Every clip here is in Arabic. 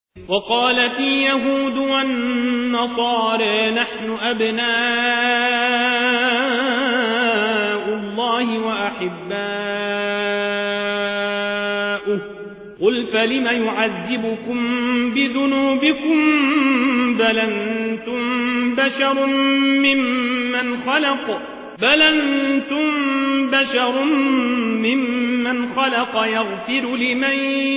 وقالت اليهود والنصارى نحن أبناء الله وأحباؤه قل فلم يعذبكم بذنوبكم بل أنتم بشر ممن خلق يغفر لمن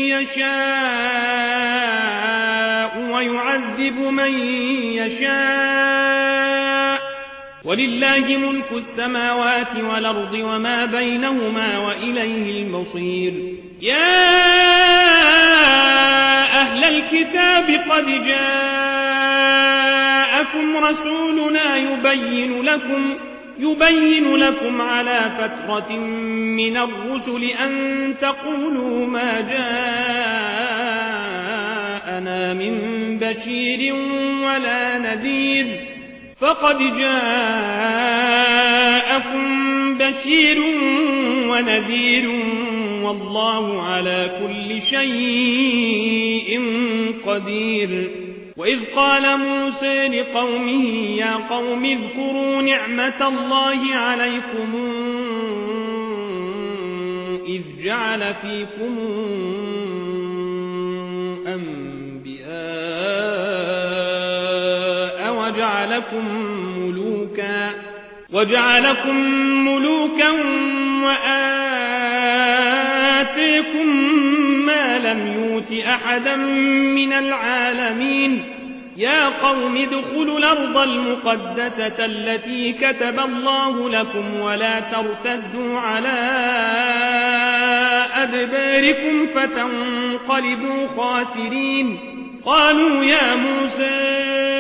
يشاء ويعذب من يشاء ولله ملك السماوات والأرض وما بينهما وإليه المصير يا أهل الكتاب قد جاءكم رسولنا يبين لكم على فترة من الرسل أن تقولوا ما جاءنا من بشير ولا نذير فقد جاءكم بشير ونذير والله على كل شيء قدير وإذ قال موسى لقومه يا قوم اذكروا نعمة الله عليكم إذ جعل فيكم أنبياء وجعلكم ملوكا وآتيكم ما لم يؤت أحدا من العالمين يا قوم ادخلوا الأرض المقدسة التي كتب الله لكم ولا ترتدوا على أدباركم فتنقلبوا خاسرين قالوا يا موسى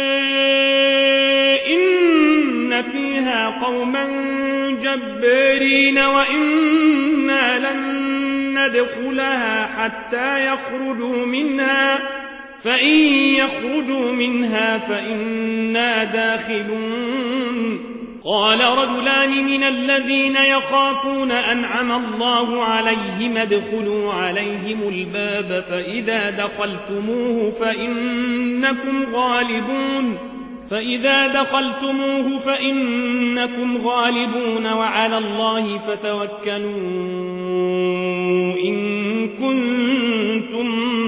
إن فيها قوما جبارين وإنا لن ندخلها حتى يخرجوا منها فإن يخرجوا منها فإنا داخلون قال رجلان من الذين يخافون أنعم الله عليهم ادخلوا عليهم الباب فإذا دخلتموه فإنكم غالبون وعلى الله فتوكلوا إن كنتم